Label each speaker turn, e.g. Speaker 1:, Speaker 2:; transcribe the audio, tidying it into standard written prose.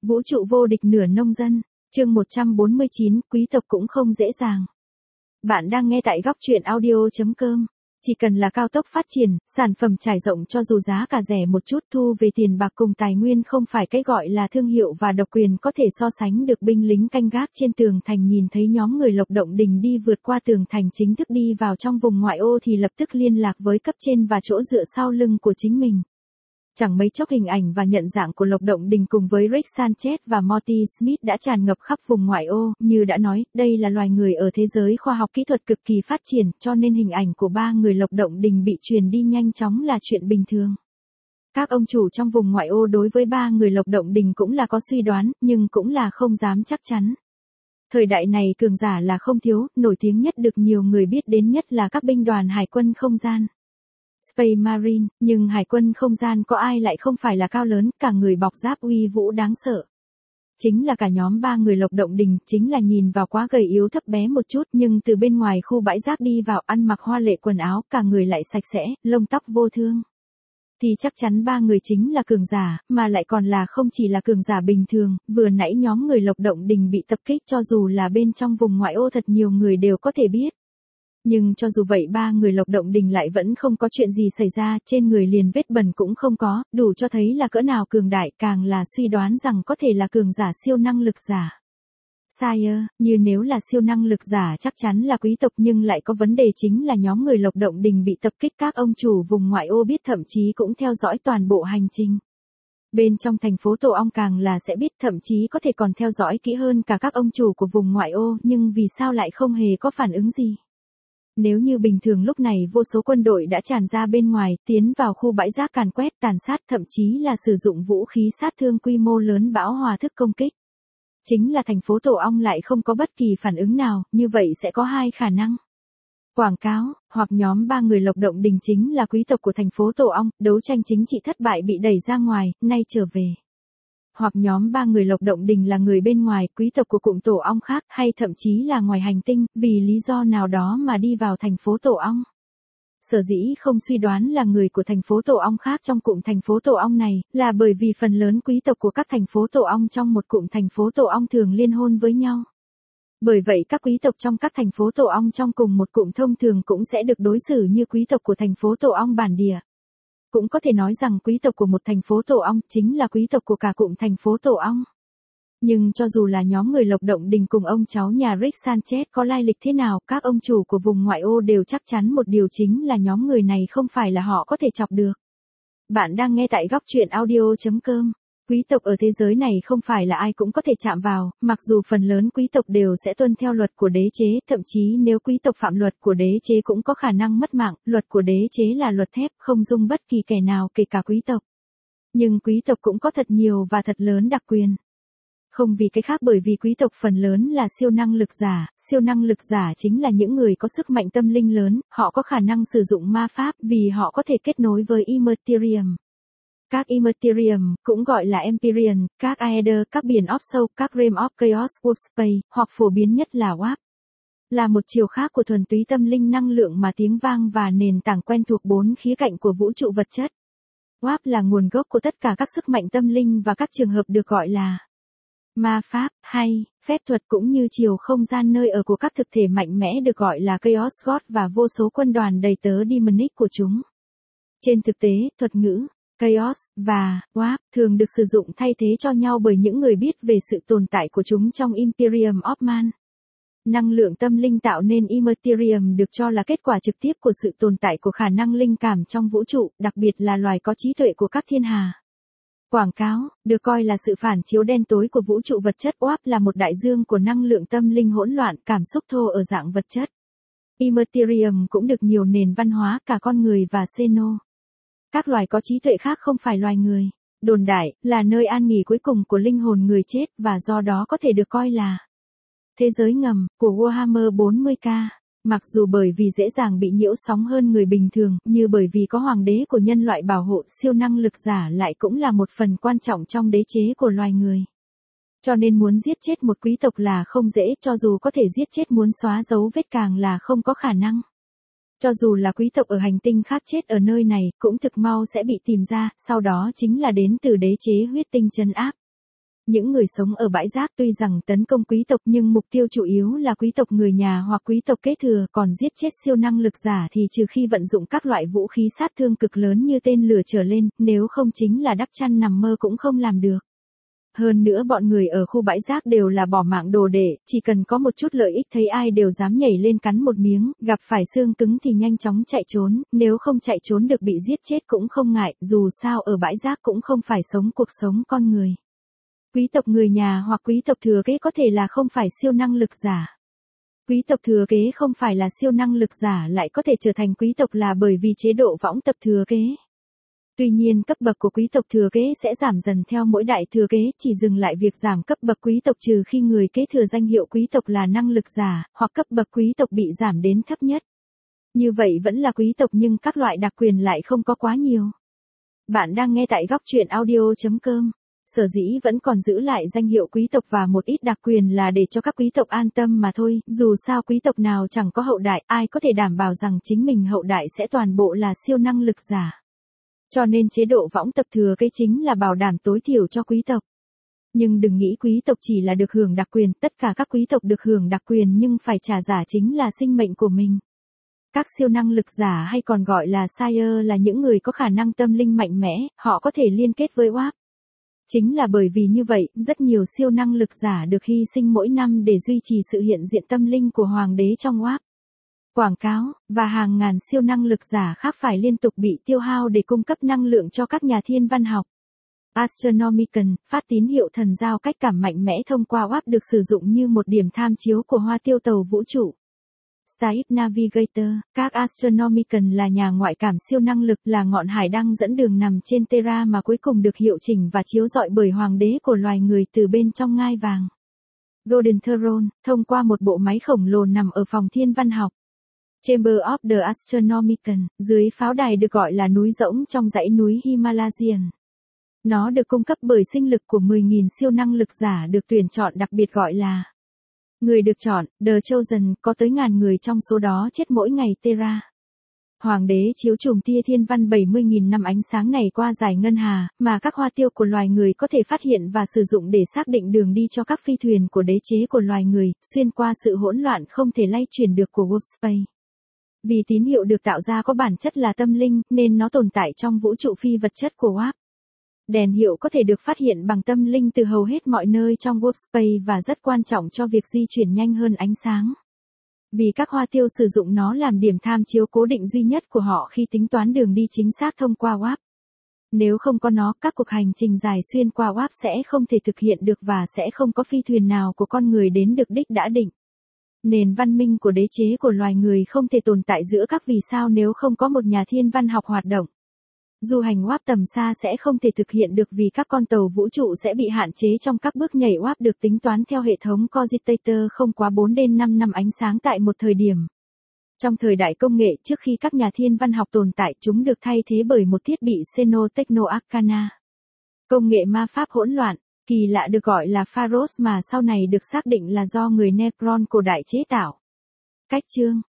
Speaker 1: Vũ trụ vô địch nửa nông dân, chương 149, quý tộc cũng không dễ dàng. Bạn đang nghe tại góc truyện audio.com. Chỉ cần là cao tốc phát triển, sản phẩm trải rộng cho dù giá cả rẻ một chút, thu về tiền bạc cùng tài nguyên không phải cái gọi là thương hiệu và độc quyền có thể so sánh được. Binh lính canh gác trên tường thành nhìn thấy nhóm người Lộc Động Đình đi vượt qua tường thành chính thức đi vào trong vùng ngoại ô thì lập tức liên lạc với cấp trên và chỗ dựa sau lưng của chính mình. Chẳng mấy chốc hình ảnh và nhận dạng của Lộc Động Đình cùng với Rick Sanchez và Morty Smith đã tràn ngập khắp vùng ngoại ô. Như đã nói, đây là loài người ở thế giới khoa học kỹ thuật cực kỳ phát triển, cho nên hình ảnh của ba người Lộc Động Đình bị truyền đi nhanh chóng là chuyện bình thường. Các ông chủ trong vùng ngoại ô đối với ba người Lộc Động Đình cũng là có suy đoán, nhưng cũng là không dám chắc chắn. Thời đại này cường giả là không thiếu, nổi tiếng nhất được nhiều người biết đến nhất là các binh đoàn hải quân không gian. Space Marine, nhưng hải quân không gian có ai lại không phải là cao lớn, cả người bọc giáp uy vũ đáng sợ. Chính là cả nhóm ba người Lộc Động Đình, chính là nhìn vào quá gầy yếu thấp bé một chút, nhưng từ bên ngoài khu bãi rác đi vào ăn mặc hoa lệ quần áo, cả người lại sạch sẽ, lông tóc vô thương. Thì chắc chắn ba người chính là cường giả, mà lại còn là không chỉ là cường giả bình thường. Vừa nãy nhóm người Lộc Động Đình bị tập kích, cho dù là bên trong vùng ngoại ô thật nhiều người đều có thể biết. Nhưng cho dù vậy ba người Lộc Động Đình lại vẫn không có chuyện gì xảy ra, trên người liền vết bẩn cũng không có, đủ cho thấy là cỡ nào cường đại, càng là suy đoán rằng có thể là cường giả siêu năng lực giả. Sire, như nếu là siêu năng lực giả chắc chắn là quý tộc, nhưng lại có vấn đề chính là nhóm người Lộc Động Đình bị tập kích, các ông chủ vùng ngoại ô biết, thậm chí cũng theo dõi toàn bộ hành trình. Bên trong thành phố Tổ Ong càng là sẽ biết, thậm chí có thể còn theo dõi kỹ hơn cả các ông chủ của vùng ngoại ô, nhưng vì sao lại không hề có phản ứng gì? Nếu như bình thường lúc này vô số quân đội đã tràn ra bên ngoài, tiến vào khu bãi rác càn quét, tàn sát, thậm chí là sử dụng vũ khí sát thương quy mô lớn bão hòa thức công kích. Chính là thành phố Tổ Ong lại không có bất kỳ phản ứng nào, như vậy sẽ có hai khả năng. Quảng cáo, hoặc nhóm ba người Lộc Động Đình chính là quý tộc của thành phố Tổ Ong, đấu tranh chính trị thất bại bị đẩy ra ngoài, nay trở về. Hoặc nhóm ba người Lộc Động Đình là người bên ngoài, quý tộc của cụm Tổ Ong khác, hay thậm chí là ngoài hành tinh, vì lý do nào đó mà đi vào thành phố Tổ Ong. Sở dĩ không suy đoán là người của thành phố Tổ Ong khác trong cụm thành phố Tổ Ong này, là bởi vì phần lớn quý tộc của các thành phố Tổ Ong trong một cụm thành phố Tổ Ong thường liên hôn với nhau. Bởi vậy các quý tộc trong các thành phố Tổ Ong trong cùng một cụm thông thường cũng sẽ được đối xử như quý tộc của thành phố Tổ Ong bản địa. Cũng có thể nói rằng quý tộc của một thành phố Tổ Ong chính là quý tộc của cả cụm thành phố Tổ Ong. Nhưng cho dù là nhóm người Lộc Động Đình cùng ông cháu nhà Rick Sanchez có lai lịch thế nào, các ông chủ của vùng ngoại ô đều chắc chắn một điều, chính là nhóm người này không phải là họ có thể chọc được. Bạn đang nghe tại góc truyện audio.com. Quý tộc ở thế giới này không phải là ai cũng có thể chạm vào, mặc dù phần lớn quý tộc đều sẽ tuân theo luật của đế chế, thậm chí nếu quý tộc phạm luật của đế chế cũng có khả năng mất mạng, luật của đế chế là luật thép, không dung bất kỳ kẻ nào kể cả quý tộc. Nhưng quý tộc cũng có thật nhiều và thật lớn đặc quyền. Không vì cái khác, bởi vì quý tộc phần lớn là siêu năng lực giả chính là những người có sức mạnh tâm linh lớn, họ có khả năng sử dụng ma pháp vì họ có thể kết nối với Immaterium. Các Immaterium, cũng gọi là Empyrean, các Aether, các biển of Soul, các Realm of Chaos, Warp Space, hoặc phổ biến nhất là Warp. Là một chiều khác của thuần túy tâm linh năng lượng mà tiếng vang và nền tảng quen thuộc bốn khía cạnh của vũ trụ vật chất. Warp là nguồn gốc của tất cả các sức mạnh tâm linh và các trường hợp được gọi là ma pháp, hay phép thuật, cũng như chiều không gian nơi ở của các thực thể mạnh mẽ được gọi là Chaos God và vô số quân đoàn đầy tớ demonic của chúng. Trên thực tế, thuật ngữ Chaos và Warp thường được sử dụng thay thế cho nhau bởi những người biết về sự tồn tại của chúng trong Imperium of Man. Năng lượng tâm linh tạo nên Immaterium được cho là kết quả trực tiếp của sự tồn tại của khả năng linh cảm trong vũ trụ, đặc biệt là loài có trí tuệ của các thiên hà. Quảng cáo, được coi là sự phản chiếu đen tối của vũ trụ vật chất. Warp là một đại dương của năng lượng tâm linh hỗn loạn, cảm xúc thô ở dạng vật chất. Immaterium cũng được nhiều nền văn hóa, cả con người và Xeno. Các loài có trí tuệ khác không phải loài người. Đồn đại, là nơi an nghỉ cuối cùng của linh hồn người chết và do đó có thể được coi là thế giới ngầm của Warhammer 40k. Mặc dù bởi vì dễ dàng bị nhiễu sóng hơn người bình thường, như bởi vì có hoàng đế của nhân loại bảo hộ, siêu năng lực giả lại cũng là một phần quan trọng trong đế chế của loài người. Cho nên muốn giết chết một quý tộc là không dễ, cho dù có thể giết chết muốn xóa dấu vết càng là không có khả năng. Cho dù là quý tộc ở hành tinh khác chết ở nơi này, cũng thực mau sẽ bị tìm ra, sau đó chính là đến từ đế chế huyết tinh trấn áp. Những người sống ở bãi rác tuy rằng tấn công quý tộc nhưng mục tiêu chủ yếu là quý tộc người nhà hoặc quý tộc kế thừa, còn giết chết siêu năng lực giả thì trừ khi vận dụng các loại vũ khí sát thương cực lớn như tên lửa trở lên, nếu không chính là đắp chăn nằm mơ cũng không làm được. Hơn nữa bọn người ở khu bãi rác đều là bỏ mạng đồ để, chỉ cần có một chút lợi ích thấy ai đều dám nhảy lên cắn một miếng, gặp phải xương cứng thì nhanh chóng chạy trốn, nếu không chạy trốn được bị giết chết cũng không ngại, dù sao ở bãi rác cũng không phải sống cuộc sống con người. Quý tộc người nhà hoặc quý tộc thừa kế có thể là không phải siêu năng lực giả. Quý tộc thừa kế không phải là siêu năng lực giả lại có thể trở thành quý tộc là bởi vì chế độ võng tập thừa kế. Tuy nhiên cấp bậc của quý tộc thừa kế sẽ giảm dần theo mỗi đại thừa kế, chỉ dừng lại việc giảm cấp bậc quý tộc trừ khi người kế thừa danh hiệu quý tộc là năng lực giả, hoặc cấp bậc quý tộc bị giảm đến thấp nhất. Như vậy vẫn là quý tộc nhưng các loại đặc quyền lại không có quá nhiều. Bạn đang nghe tại góc truyện audio.com. Sở dĩ vẫn còn giữ lại danh hiệu quý tộc và một ít đặc quyền là để cho các quý tộc an tâm mà thôi, dù sao quý tộc nào chẳng có hậu đại, ai có thể đảm bảo rằng chính mình hậu đại sẽ toàn bộ là siêu năng lực giả. Cho nên chế độ võng tập thừa kế chính là bảo đảm tối thiểu cho quý tộc. Nhưng đừng nghĩ quý tộc chỉ là được hưởng đặc quyền, tất cả các quý tộc được hưởng đặc quyền nhưng phải trả giá chính là sinh mệnh của mình. Các siêu năng lực giả hay còn gọi là Sire là những người có khả năng tâm linh mạnh mẽ, họ có thể liên kết với WAP. Chính là bởi vì như vậy, rất nhiều siêu năng lực giả được hy sinh mỗi năm để duy trì sự hiện diện tâm linh của hoàng đế trong WAP. Quảng cáo, và hàng ngàn siêu năng lực giả khác phải liên tục bị tiêu hao để cung cấp năng lượng cho các nhà thiên văn học. Astronomican, phát tín hiệu thần giao cách cảm mạnh mẽ thông qua WAP được sử dụng như một điểm tham chiếu của hoa tiêu tàu vũ trụ. Starship Navigator, các Astronomican là nhà ngoại cảm siêu năng lực là ngọn hải đăng dẫn đường nằm trên Terra mà cuối cùng được hiệu chỉnh và chiếu rọi bởi hoàng đế của loài người từ bên trong ngai vàng. Golden Throne, thông qua một bộ máy khổng lồ nằm ở phòng thiên văn học. Chamber of the Astronomican, dưới pháo đài được gọi là núi rỗng trong dãy núi Himalayan. Nó được cung cấp bởi sinh lực của 10.000 siêu năng lực giả được tuyển chọn đặc biệt gọi là người được chọn, The Chosen, có tới ngàn người trong số đó chết mỗi ngày Terra. Hoàng đế chiếu chùm tia thiên văn 70.000 năm ánh sáng này qua dải ngân hà, mà các hoa tiêu của loài người có thể phát hiện và sử dụng để xác định đường đi cho các phi thuyền của đế chế của loài người, xuyên qua sự hỗn loạn không thể lay chuyển được của Wolfspace. Vì tín hiệu được tạo ra có bản chất là tâm linh, nên nó tồn tại trong vũ trụ phi vật chất của WAP. Đèn hiệu có thể được phát hiện bằng tâm linh từ hầu hết mọi nơi trong Wolfspace và rất quan trọng cho việc di chuyển nhanh hơn ánh sáng. Vì các hoa tiêu sử dụng nó làm điểm tham chiếu cố định duy nhất của họ khi tính toán đường đi chính xác thông qua WAP. Nếu không có nó, các cuộc hành trình dài xuyên qua WAP sẽ không thể thực hiện được và sẽ không có phi thuyền nào của con người đến được đích đã định. Nền văn minh của đế chế của loài người không thể tồn tại giữa các vì sao nếu không có một nhà thiên văn học hoạt động. Du hành WAP tầm xa sẽ không thể thực hiện được vì các con tàu vũ trụ sẽ bị hạn chế trong các bước nhảy WAP được tính toán theo hệ thống Cogitator không quá 4 đến 5 năm ánh sáng tại một thời điểm. Trong thời đại công nghệ trước khi các nhà thiên văn học tồn tại chúng được thay thế bởi một thiết bị Xenotechno Arcana. Công nghệ ma pháp hỗn loạn, kỳ lạ được gọi là Pharos mà sau này được xác định là do người Necron cổ đại chế tạo. Cách chương